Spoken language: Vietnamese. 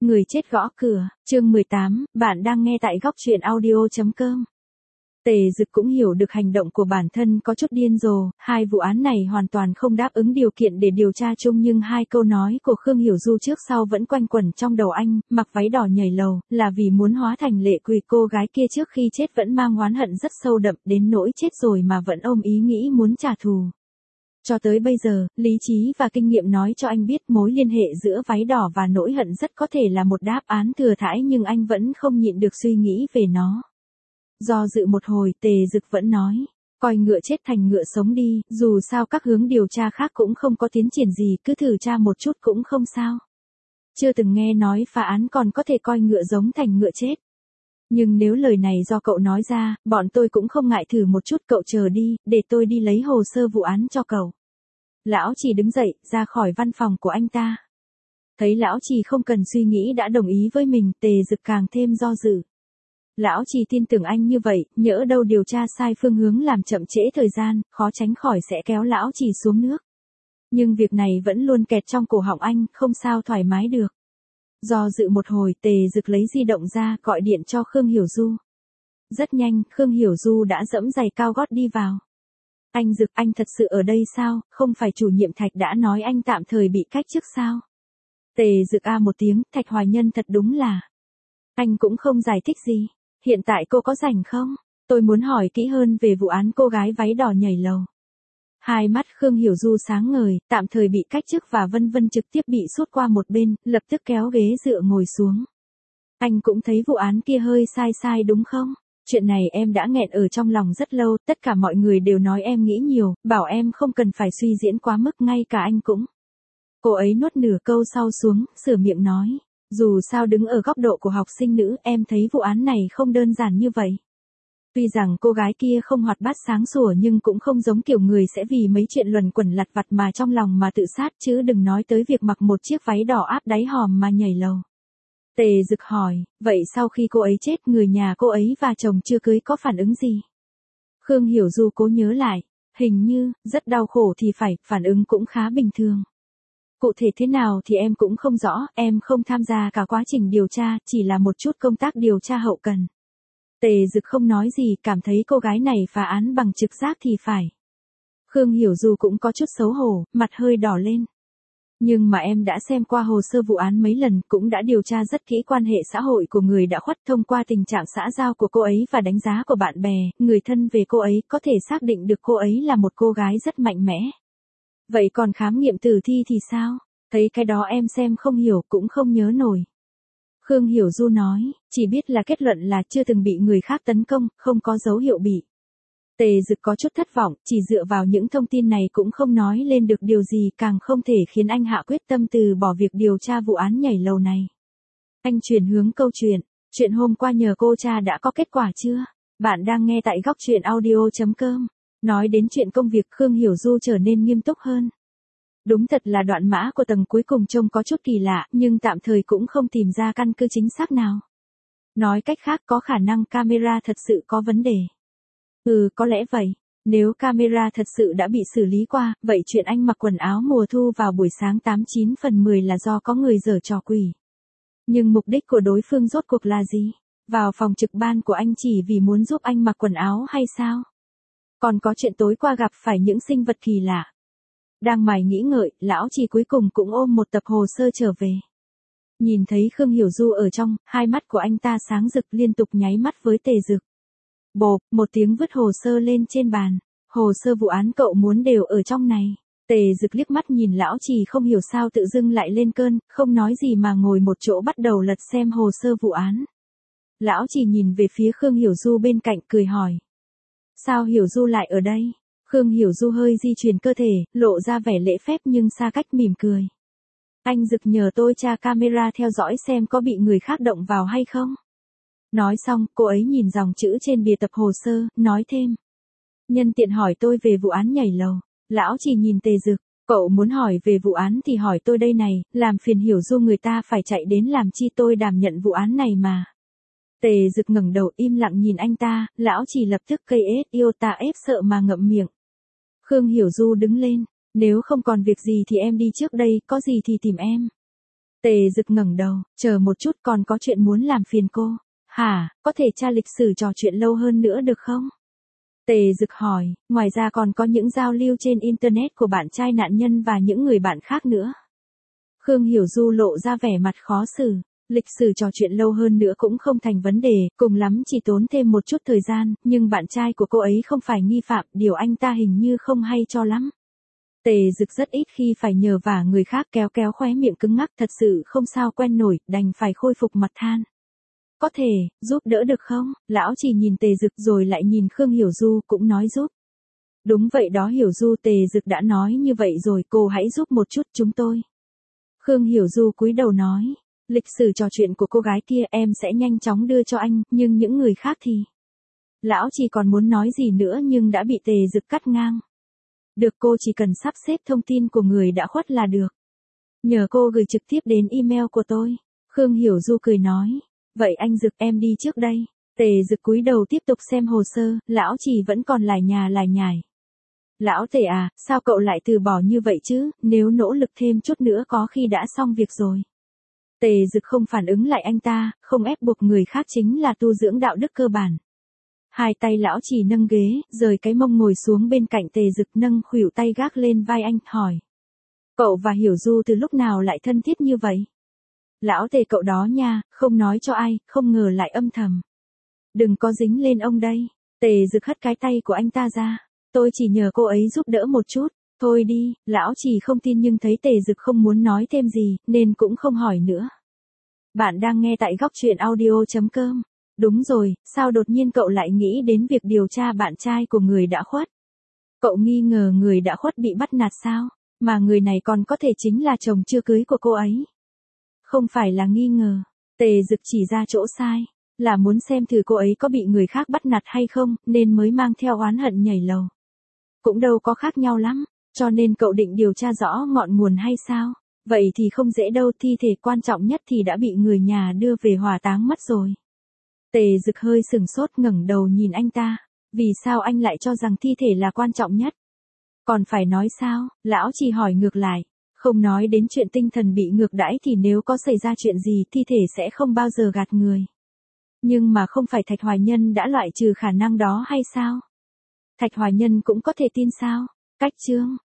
Người chết gõ cửa, chương 18, bạn đang nghe tại góc truyện audio.com. Tề Dực cũng hiểu được hành động của bản thân có chút điên rồ, hai vụ án này hoàn toàn không đáp ứng điều kiện để điều tra chung, nhưng hai câu nói của Khương Hiểu Du trước sau vẫn quanh quẩn trong đầu anh, mặc váy đỏ nhảy lầu, là vì muốn hóa thành lệ quỷ. Cô gái kia trước khi chết vẫn mang oán hận rất sâu đậm, đến nỗi chết rồi mà vẫn ôm ý nghĩ muốn trả thù. Cho tới bây giờ, lý trí và kinh nghiệm nói cho anh biết mối liên hệ giữa váy đỏ và nỗi hận rất có thể là một đáp án thừa thãi, nhưng anh vẫn không nhịn được suy nghĩ về nó. Do dự một hồi, Tề Dực vẫn nói, coi ngựa chết thành ngựa sống đi, dù sao các hướng điều tra khác cũng không có tiến triển gì, cứ thử tra một chút cũng không sao. Chưa từng nghe nói phá án còn có thể coi ngựa giống thành ngựa chết. Nhưng nếu lời này do cậu nói ra, bọn tôi cũng không ngại thử một chút. Cậu chờ đi, để tôi đi lấy hồ sơ vụ án cho cậu. Lão Trì đứng dậy, ra khỏi văn phòng của anh ta. Thấy Lão Trì không cần suy nghĩ đã đồng ý với mình, Tề Dực càng thêm do dự. Lão Trì tin tưởng anh như vậy, nhỡ đâu điều tra sai phương hướng làm chậm trễ thời gian, khó tránh khỏi sẽ kéo Lão Trì xuống nước. Nhưng việc này vẫn luôn kẹt trong cổ họng anh, không sao thoải mái được. Do dự một hồi, Tề Dực lấy di động ra, gọi điện cho Khương Hiểu Du. Rất nhanh, Khương Hiểu Du đã giẫm giày cao gót đi vào. Anh Dực, anh thật sự ở đây sao, không phải chủ nhiệm Thạch đã nói anh tạm thời bị cách chức sao? Tề Dực a một tiếng, Thạch Hoài Nhân thật đúng là. Anh cũng không giải thích gì. Hiện tại cô có rảnh không? Tôi muốn hỏi kỹ hơn về vụ án cô gái váy đỏ nhảy lầu. Hai mắt Khương Hiểu Du sáng ngời, tạm thời bị cách chức và vân vân trực tiếp bị sút qua một bên, lập tức kéo ghế dựa ngồi xuống. Anh cũng thấy vụ án kia hơi sai đúng không? Chuyện này em đã nghẹn ở trong lòng rất lâu, tất cả mọi người đều nói em nghĩ nhiều, bảo em không cần phải suy diễn quá mức, ngay cả anh cũng. Cô ấy nuốt nửa câu sau xuống, sửa miệng nói, dù sao đứng ở góc độ của học sinh nữ, em thấy vụ án này không đơn giản như vậy. Tuy rằng cô gái kia không hoạt bát sáng sủa nhưng cũng không giống kiểu người sẽ vì mấy chuyện luẩn quẩn lặt vặt mà trong lòng mà tự sát, chứ đừng nói tới việc mặc một chiếc váy đỏ áp đáy hòm mà nhảy lầu. Tề Dực hỏi, vậy sau khi cô ấy chết, người nhà cô ấy và chồng chưa cưới có phản ứng gì? Khương Hiểu Du cố nhớ lại, hình như, rất đau khổ thì phải, phản ứng cũng khá bình thường. Cụ thể thế nào thì em cũng không rõ, em không tham gia cả quá trình điều tra, chỉ là một chút công tác điều tra hậu cần. Tề Dực không nói gì, cảm thấy cô gái này phá án bằng trực giác thì phải. Khương Hiểu Du cũng có chút xấu hổ, mặt hơi đỏ lên. Nhưng mà em đã xem qua hồ sơ vụ án mấy lần, cũng đã điều tra rất kỹ quan hệ xã hội của người đã khuất, thông qua tình trạng xã giao của cô ấy và đánh giá của bạn bè, người thân về cô ấy, có thể xác định được cô ấy là một cô gái rất mạnh mẽ. Vậy còn khám nghiệm tử thi thì sao? Thấy cái đó em xem không hiểu, cũng không nhớ nổi. Khương Hiểu Du nói, chỉ biết là kết luận là chưa từng bị người khác tấn công, không có dấu hiệu bị. Tề Dực có chút thất vọng, chỉ dựa vào những thông tin này cũng không nói lên được điều gì, càng không thể khiến anh hạ quyết tâm từ bỏ việc điều tra vụ án nhảy lầu này. Anh chuyển hướng câu chuyện hôm qua nhờ cô cha đã có kết quả chưa? Bạn đang nghe tại góc truyện audio.com. Nói đến chuyện công việc, Khương Hiểu Du trở nên nghiêm túc hơn. Đúng thật là đoạn mã của tầng cuối cùng trông có chút kỳ lạ, nhưng tạm thời cũng không tìm ra căn cứ chính xác nào. Nói cách khác, có khả năng camera thật sự có vấn đề. Có lẽ vậy. Nếu camera thật sự đã bị xử lý qua, vậy chuyện anh mặc quần áo mùa thu vào buổi sáng 89 phần 10 là do có người giở trò quỷ. Nhưng mục đích của đối phương rốt cuộc là gì? Vào phòng trực ban của anh chỉ vì muốn giúp anh mặc quần áo hay sao? Còn có chuyện tối qua gặp phải những sinh vật kỳ lạ. Đang mải nghĩ ngợi, Lão Trì cuối cùng cũng ôm một tập hồ sơ trở về. Nhìn thấy Khương Hiểu Du ở trong, hai mắt của anh ta sáng rực, liên tục nháy mắt với Tề Dực. Bộp, một tiếng vứt hồ sơ lên trên bàn. Hồ sơ vụ án cậu muốn đều ở trong này. Tề Dực liếc mắt nhìn Lão Trì không hiểu sao tự dưng lại lên cơn, không nói gì mà ngồi một chỗ bắt đầu lật xem hồ sơ vụ án. Lão Trì nhìn về phía Khương Hiểu Du bên cạnh, cười hỏi. Sao Hiểu Du lại ở đây? Khương Hiểu Du hơi di chuyển cơ thể, lộ ra vẻ lễ phép nhưng xa cách mỉm cười. Anh Dực nhờ tôi tra camera theo dõi xem có bị người khác động vào hay không. Nói xong, cô ấy nhìn dòng chữ trên bìa tập hồ sơ, nói thêm. Nhân tiện hỏi tôi về vụ án nhảy lầu. Lão Trì nhìn Tề Dực, cậu muốn hỏi về vụ án thì hỏi tôi đây này, làm phiền Hiểu Du người ta phải chạy đến làm chi, tôi đảm nhận vụ án này mà. Tề Dực ngẩng đầu im lặng nhìn anh ta, Lão Trì lập tức cây ết yêu ta ép sợ mà ngậm miệng. Khương Hiểu Du đứng lên, nếu không còn việc gì thì em đi trước đây, có gì thì tìm em. Tề Dực ngẩng đầu, chờ một chút, còn có chuyện muốn làm phiền cô. Hả, có thể tra lịch sử trò chuyện lâu hơn nữa được không? Tề Dực hỏi, ngoài ra còn có những giao lưu trên Internet của bạn trai nạn nhân và những người bạn khác nữa. Khương Hiểu Du lộ ra vẻ mặt khó xử. Lịch sử trò chuyện lâu hơn nữa cũng không thành vấn đề, cùng lắm chỉ tốn thêm một chút thời gian, nhưng bạn trai của cô ấy không phải nghi phạm, điều anh ta hình như không hay cho lắm. Tề Dực rất ít khi phải nhờ vả người khác, kéo kéo khóe miệng cứng ngắc, thật sự không sao quen nổi, đành phải khôi phục mặt than. Có thể, giúp đỡ được không? Lão chỉ nhìn Tề Dực rồi lại nhìn Khương Hiểu Du, cũng nói giúp. Đúng vậy đó Hiểu Du, Tề Dực đã nói như vậy rồi, cô hãy giúp một chút chúng tôi. Khương Hiểu Du cúi đầu nói, lịch sử trò chuyện của cô gái kia em sẽ nhanh chóng đưa cho anh, nhưng những người khác thì... Lão chỉ còn muốn nói gì nữa nhưng đã bị Tề Dực cắt ngang. Được, cô chỉ cần sắp xếp thông tin của người đã khuất là được. Nhờ cô gửi trực tiếp đến email của tôi. Khương Hiểu Du cười nói. Vậy anh Dực, em đi trước đây. Tề Dực cúi đầu tiếp tục xem hồ sơ, lão chỉ vẫn còn lải nhà lải nhải. Lão Tề à, sao cậu lại từ bỏ như vậy chứ, nếu nỗ lực thêm chút nữa có khi đã xong việc rồi. Tề Dực không phản ứng lại anh ta, không ép buộc người khác chính là tu dưỡng đạo đức cơ bản. Hai tay lão chỉ nâng ghế, rời cái mông ngồi xuống bên cạnh Tề Dực, nâng khuỷu tay gác lên vai anh, hỏi. Cậu và Hiểu Du từ lúc nào lại thân thiết như vậy? Lão Tề cậu đó nha, không nói cho ai, không ngờ lại âm thầm. Đừng có dính lên ông đây. Tề Dực hất cái tay của anh ta ra. Tôi chỉ nhờ cô ấy giúp đỡ một chút. Thôi đi, lão chỉ không tin nhưng thấy Tề Dực không muốn nói thêm gì, nên cũng không hỏi nữa. Bạn đang nghe tại góc truyện audio.com. Đúng rồi, sao đột nhiên cậu lại nghĩ đến việc điều tra bạn trai của người đã khuất? Cậu nghi ngờ người đã khuất bị bắt nạt sao? Mà người này còn có thể chính là chồng chưa cưới của cô ấy. Không phải là nghi ngờ. Tề Dực chỉ ra chỗ sai. Là muốn xem thử cô ấy có bị người khác bắt nạt hay không, nên mới mang theo oán hận nhảy lầu. Cũng đâu có khác nhau lắm. Cho nên cậu định điều tra rõ ngọn nguồn hay sao? Vậy thì không dễ đâu, thi thể quan trọng nhất thì đã bị người nhà đưa về hỏa táng mất rồi. Tề Dực hơi sừng sốt, ngẩng đầu nhìn anh ta. Vì sao anh lại cho rằng thi thể là quan trọng nhất? Còn phải nói sao? Lão chỉ hỏi ngược lại. Không nói đến chuyện tinh thần bị ngược đãi thì nếu có xảy ra chuyện gì thi thể sẽ không bao giờ gạt người. Nhưng mà không phải Thạch Hoài Nhân đã loại trừ khả năng đó hay sao? Thạch Hoài Nhân cũng có thể tin sao? Cách chương.